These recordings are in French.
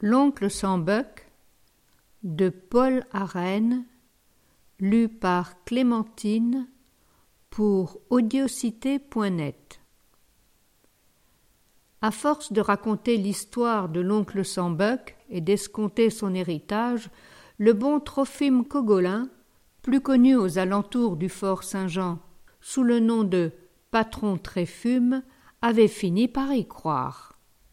L'oncle Sambuck de Paul Arène, lu par Clémentine pour audiocité.net. À force de raconter l'histoire de l'oncle Sambuck et d'escompter son héritage, le bon Trophime Cogolin, plus connu aux alentours du fort Saint-Jean sous le nom de Patron Tréfume, avait fini par y croire.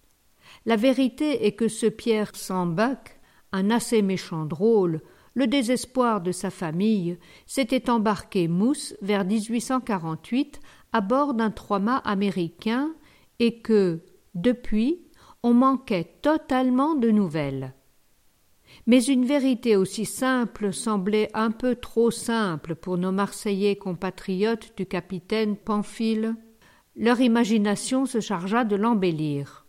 La vérité est que ce Pierre Sambuck, un assez méchant drôle, le désespoir de sa famille, s'était embarqué mousse vers 1848 à bord d'un trois-mâts américain et que, depuis, on manquait totalement de nouvelles. Mais une vérité aussi simple semblait un peu trop simple pour nos Marseillais compatriotes du capitaine Pamphile. Leur imagination se chargea de l'embellir.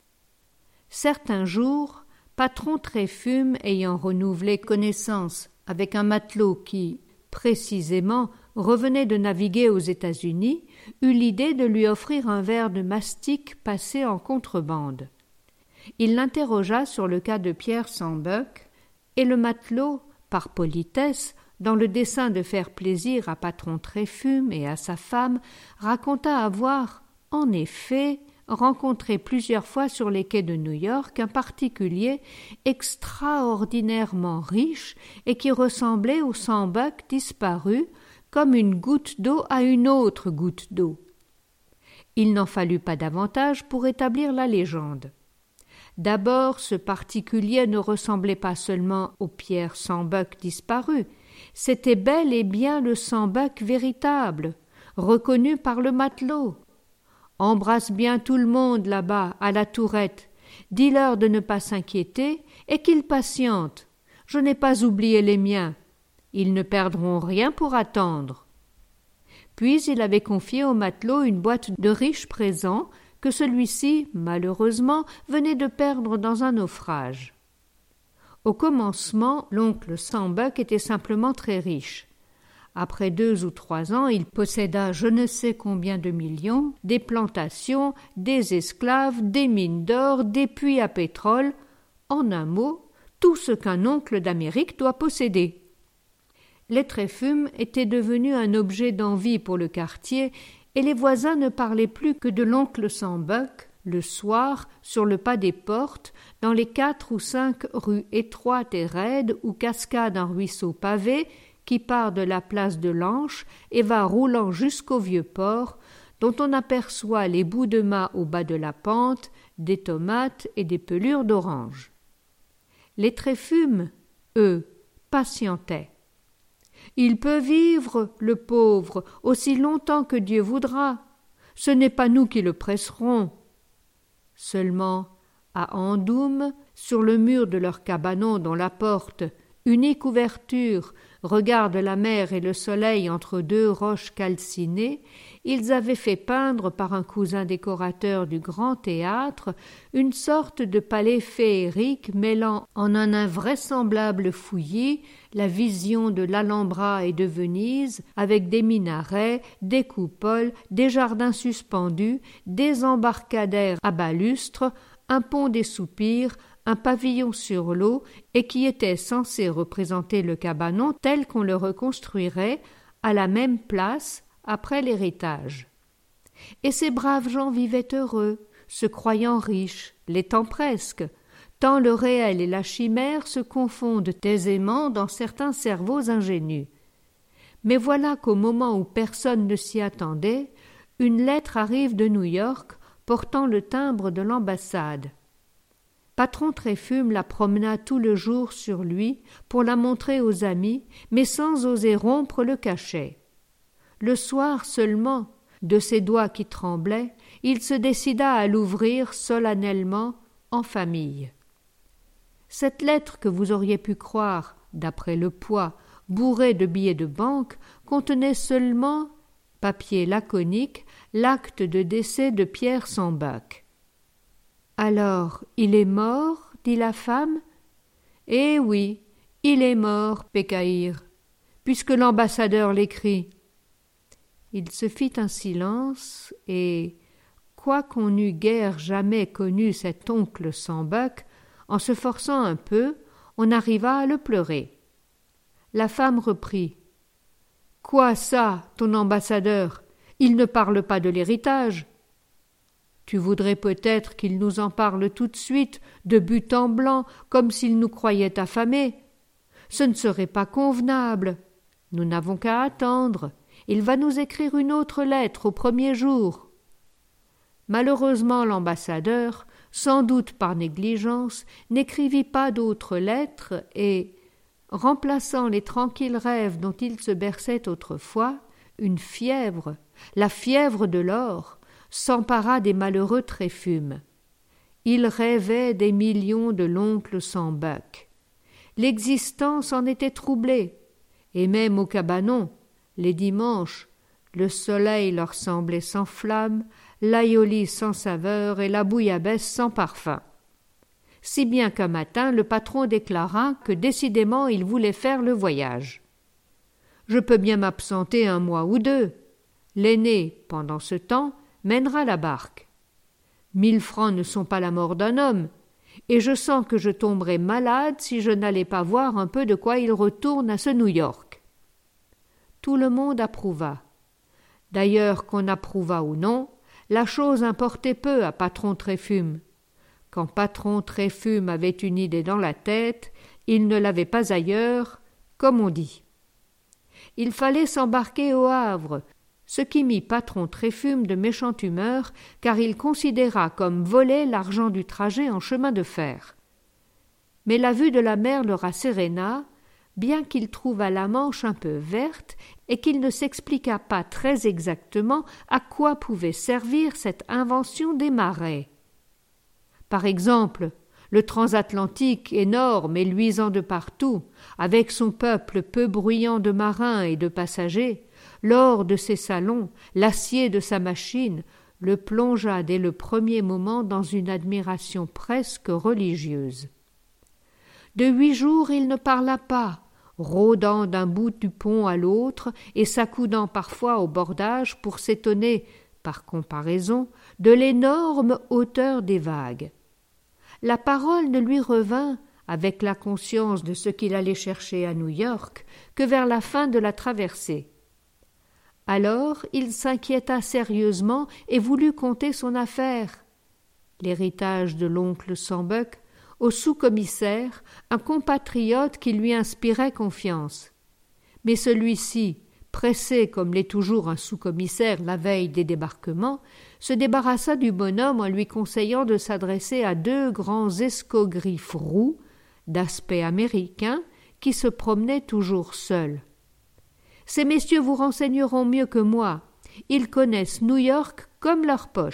Certains jours, Patron Tréfume, ayant renouvelé connaissance avec un matelot qui, précisément, revenait de naviguer aux États-Unis, eut l'idée de lui offrir un verre de mastic passé en contrebande. Il l'interrogea sur le cas de Pierre Sambuck, et le matelot, par politesse, dans le dessein de faire plaisir à Patron Tréfume et à sa femme, raconta avoir, en effet, rencontré plusieurs fois sur les quais de New York un particulier extraordinairement riche et qui ressemblait au Sambuck disparu comme une goutte d'eau à une autre goutte d'eau. Il n'en fallut pas davantage pour établir la légende. D'abord, ce particulier ne ressemblait pas seulement au Pierre Sambuck disparu, c'était bel et bien le Sambuck véritable, reconnu par le matelot. Embrasse bien tout le monde là-bas, à la tourette. Dis-leur de ne pas s'inquiéter et qu'ils patientent. Je n'ai pas oublié les miens. Ils ne perdront rien pour attendre. Puis il avait confié au matelot une boîte de riches présents que celui-ci, malheureusement, venait de perdre dans un naufrage. Au commencement, l'oncle Sambuck était simplement très riche. Après 2 ou 3 ans, il posséda je ne sais combien de millions, des plantations, des esclaves, des mines d'or, des puits à pétrole, en un mot, tout ce qu'un oncle d'Amérique doit posséder. Les Tréfumes étaient devenus un objet d'envie pour le quartier, et les voisins ne parlaient plus que de l'oncle Sambuck, le soir, sur le pas des portes, dans les 4 ou 5 rues étroites et raides où cascade un ruisseau pavé, qui part de la place de l'Anche et va roulant jusqu'au vieux port, dont on aperçoit les bouts de mât au bas de la pente, des tomates et des pelures d'orange. Les Tréfumes, eux, patientaient. Il peut vivre, le pauvre, aussi longtemps que Dieu voudra. Ce n'est pas nous qui le presserons. Seulement, à Andoum, sur le mur de leur cabanon dont la porte, unique ouverture, regarde la mer et le soleil entre 2 roches calcinées, ils avaient fait peindre par un cousin décorateur du Grand Théâtre une sorte de palais féerique mêlant en un invraisemblable fouillis la vision de l'Alhambra et de Venise, avec des minarets, des coupoles, des jardins suspendus, des embarcadères à balustres, un pont des soupirs, un pavillon sur l'eau, et qui était censé représenter le cabanon tel qu'on le reconstruirait à la même place après l'héritage. Et ces braves gens vivaient heureux, se croyant riches, l'étant presque, tant le réel et la chimère se confondent aisément dans certains cerveaux ingénus. Mais voilà qu'au moment où personne ne s'y attendait, une lettre arrive de New York portant le timbre de l'ambassade. Patron Tréfume la promena tout le jour sur lui pour la montrer aux amis, mais sans oser rompre le cachet. Le soir seulement, de ses doigts qui tremblaient, il se décida à l'ouvrir solennellement en famille. Cette lettre que vous auriez pu croire, d'après le poids, bourrée de billets de banque, contenait seulement, papier laconique, l'acte de décès de Pierre Sambuck. « Alors, il est mort ?» dit la femme. « Eh oui, il est mort, Pécaïr, puisque l'ambassadeur l'écrit. » Il se fit un silence, et, quoiqu'on n'eût guère jamais connu cet oncle Sambuck, En se forçant un peu, on arriva à le pleurer. La femme reprit. « Quoi ça, ton ambassadeur? Il ne parle pas de l'héritage. » « Tu voudrais peut-être qu'il nous en parle tout de suite, de but en blanc, comme s'il nous croyait affamés. Ce ne serait pas convenable. Nous n'avons qu'à attendre. Il va nous écrire une autre lettre au premier jour. » Malheureusement, l'ambassadeur, sans doute par négligence, n'écrivit pas d'autres lettres et, remplaçant les tranquilles rêves dont il se berçait autrefois, une fièvre, la fièvre de l'or, s'empara des malheureux Tréfumes. Il rêvait des millions de l'oncle Sambuc. L'existence en était troublée, et même au cabanon, les dimanches, le soleil leur semblait sans flamme, l'aïoli sans saveur et la bouillabaisse sans parfum. Si bien qu'un matin le patron déclara que décidément il voulait faire le voyage. « Je peux bien m'absenter 1 mois ou 2. L'aîné, pendant ce temps, mènera la barque. 1000 francs ne sont pas la mort d'un homme, et je sens que je tomberais malade si je n'allais pas voir un peu de quoi il retourne à ce New-York. » Tout le monde approuva. D'ailleurs, qu'on approuvât ou non, la chose importait peu à patron Tréfume. Quand patron Tréfume avait une idée dans la tête, il ne l'avait pas ailleurs, comme on dit. Il fallait s'embarquer au Havre, ce qui mit patron Tréfume de méchante humeur, car il considéra comme volé l'argent du trajet en chemin de fer. Mais la vue de la mer le rasséréna, bien qu'il trouvât la Manche un peu verte et qu'il ne s'expliqua pas très exactement à quoi pouvait servir cette invention des marais. Par exemple, le transatlantique, énorme et luisant de partout, avec son peuple peu bruyant de marins et de passagers, l'or de ses salons, l'acier de sa machine, le plongea dès le premier moment dans une admiration presque religieuse. De 8 jours il ne parla pas, rôdant d'un bout du pont à l'autre et s'accoudant parfois au bordage pour s'étonner, par comparaison, de l'énorme hauteur des vagues. La parole ne lui revint, avec la conscience de ce qu'il allait chercher à New-York, que vers la fin de la traversée. Alors il s'inquiéta sérieusement et voulut conter son affaire. L'héritage de l'oncle Sambuc au sous-commissaire, un compatriote qui lui inspirait confiance. Mais celui-ci, pressé comme l'est toujours un sous-commissaire la veille des débarquements, se débarrassa du bonhomme en lui conseillant de s'adresser à 2 grands escogriffe roux, d'aspect américain, qui se promenaient toujours seuls. « Ces messieurs vous renseigneront mieux que moi. Ils connaissent New-York comme leur poche. »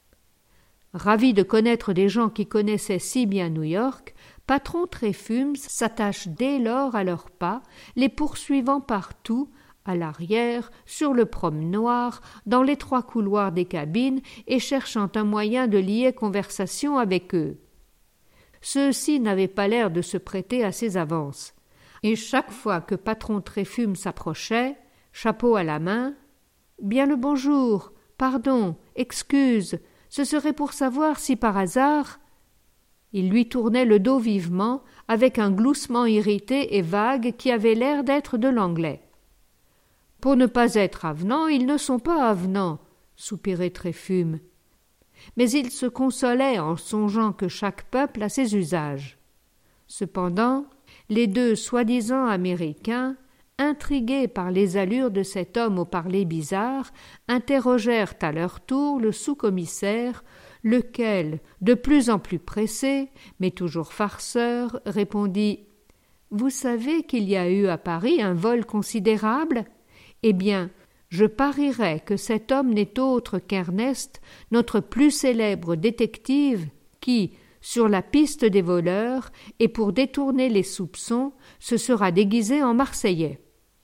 Ravi de connaître des gens qui connaissaient si bien New-York, patron Tréfume s'attache dès lors à leurs pas, les poursuivant partout, à l'arrière, sur le promenoir, dans l'étroit couloir des cabines et cherchant un moyen de lier conversation avec eux. Ceux-ci n'avaient pas l'air de se prêter à ses avances, et chaque fois que patron Tréfume s'approchait, chapeau à la main, « Bien le bonjour, pardon, excuse, ce serait pour savoir si par hasard… » Il lui tournait le dos vivement, avec un gloussement irrité et vague qui avait l'air d'être de l'anglais. « Pour ne pas être avenants, ils ne sont pas avenants, » soupirait Tréfume. Mais il se consolait en songeant que chaque peuple a ses usages. Cependant, les 2 soi-disant Américains, intrigués par les allures de cet homme au parler bizarre, interrogèrent à leur tour le sous-commissaire, lequel, de plus en plus pressé, mais toujours farceur, répondit « Vous savez qu'il y a eu à Paris un vol considérable ? Eh bien, je parierais que cet homme n'est autre qu'Ernest, notre plus célèbre détective, qui, sur la piste des voleurs, et pour détourner les soupçons, se sera déguisé en Marseillais. »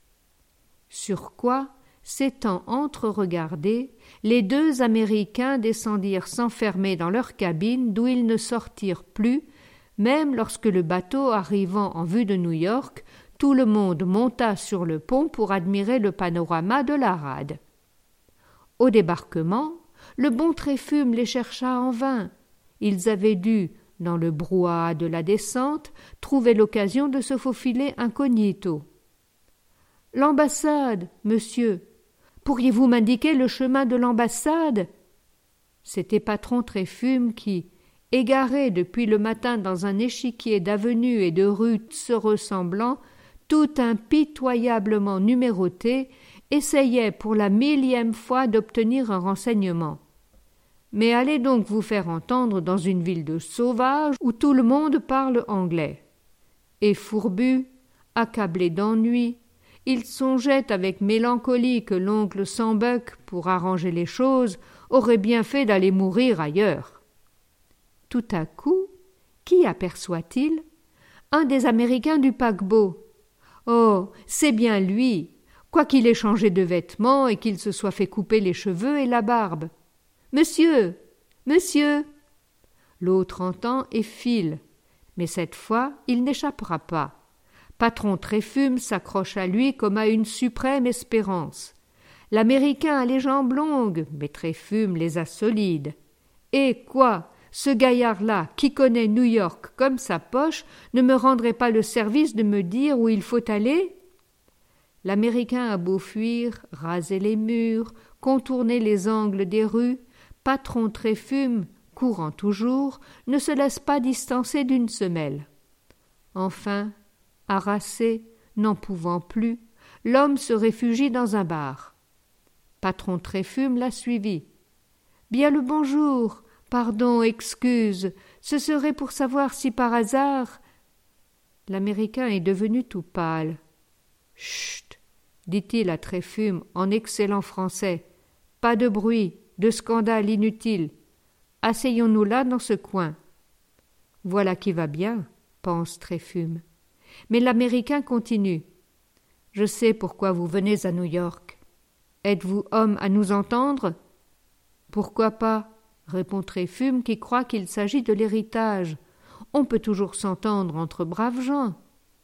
Sur quoi, s'étant entre-regardés, les 2 Américains descendirent s'enfermer dans leur cabine d'où ils ne sortirent plus, même lorsque le bateau arrivant en vue de New-York, tout le monde monta sur le pont pour admirer le panorama de la rade. Au débarquement, le bon Tréfume les chercha en vain. Ils avaient dû, dans le brouhaha de la descente, trouvait l'occasion de se faufiler incognito. « L'ambassade, monsieur. Pourriez-vous m'indiquer le chemin de l'ambassade ?» C'était Patron Tréfume qui, égaré depuis le matin dans un échiquier d'avenues et de rues se ressemblant, tout impitoyablement numéroté, essayait pour la 1000e fois d'obtenir un renseignement. Mais allez donc vous faire entendre dans une ville de sauvages où tout le monde parle anglais. Et fourbu, accablé d'ennui, il songeait avec mélancolie que l'oncle Sambuck, pour arranger les choses, aurait bien fait d'aller mourir ailleurs. Tout à coup, qui aperçoit-il ? Un des Américains du paquebot. Oh, c'est bien lui, quoiqu'il ait changé de vêtements et qu'il se soit fait couper les cheveux et la barbe. « Monsieur, monsieur !» L'autre entend et file, mais cette fois il n'échappera pas. Patron Tréfume s'accroche à lui comme à une suprême espérance. L'Américain a les jambes longues, mais Tréfume les a solides. Et quoi, ce gaillard-là, qui connaît New York comme sa poche, ne me rendrait pas le service de me dire où il faut aller ? L'Américain a beau fuir, raser les murs, contourner les angles des rues, Patron Tréfume, courant toujours, ne se laisse pas distancer d'une semelle. Enfin, harassé, n'en pouvant plus, l'homme se réfugie dans un bar. Patron Tréfume l'a suivi. « Bien le bonjour, pardon, excuse, ce serait pour savoir si par hasard… » L'Américain est devenu tout pâle. « Chut !» dit-il à Tréfume en excellent français. « Pas de bruit, de scandale inutile. Asseyons-nous là dans ce coin. » Voilà qui va bien, pense Tréfume. Mais l'Américain continue. « Je sais pourquoi vous venez à New York. Êtes-vous homme à nous entendre ?»« Pourquoi pas ?» répond Tréfume qui croit qu'il s'agit de l'héritage. « On peut toujours s'entendre entre braves gens. »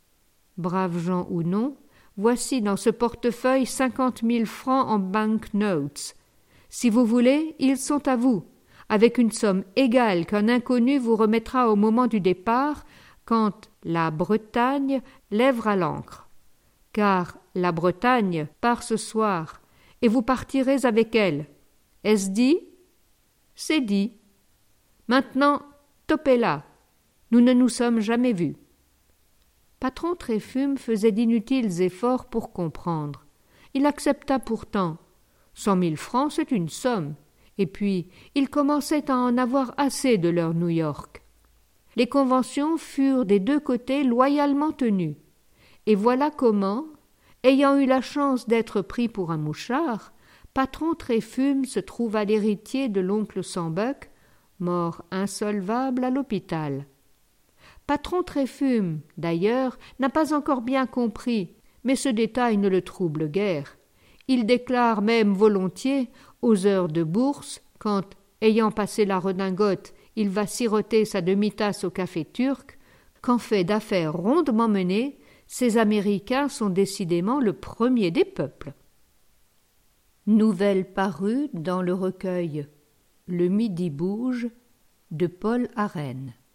Braves gens ou non, voici dans ce portefeuille 50 000 francs en bank-notes. Si vous voulez, ils sont à vous, avec une somme égale qu'un inconnu vous remettra au moment du départ, quand la Bretagne lèvera l'ancre. Car la Bretagne part ce soir, et vous partirez avec elle. Est-ce dit ? C'est dit. Maintenant, topez là. Nous ne nous sommes jamais vus. Patron Tréfume faisait d'inutiles efforts pour comprendre. Il accepta pourtant. 100 000 francs, c'est une somme. Et puis, il commençait à en avoir assez de leur New York. Les conventions furent des deux côtés loyalement tenues. Et voilà comment, ayant eu la chance d'être pris pour un mouchard, Patron Tréfume se trouva l'héritier de l'oncle Sambuck, mort insolvable à l'hôpital. Patron Tréfume, d'ailleurs, n'a pas encore bien compris, mais ce détail ne le trouble guère. Il déclare même volontiers, aux heures de bourse, quand, ayant passé la redingote, il va siroter sa demi-tasse au café turc, qu'en fait d'affaires rondement menées, ces Américains sont décidément le premier des peuples. Nouvelle parue dans le recueil « Le Midi bouge » de Paul Arène.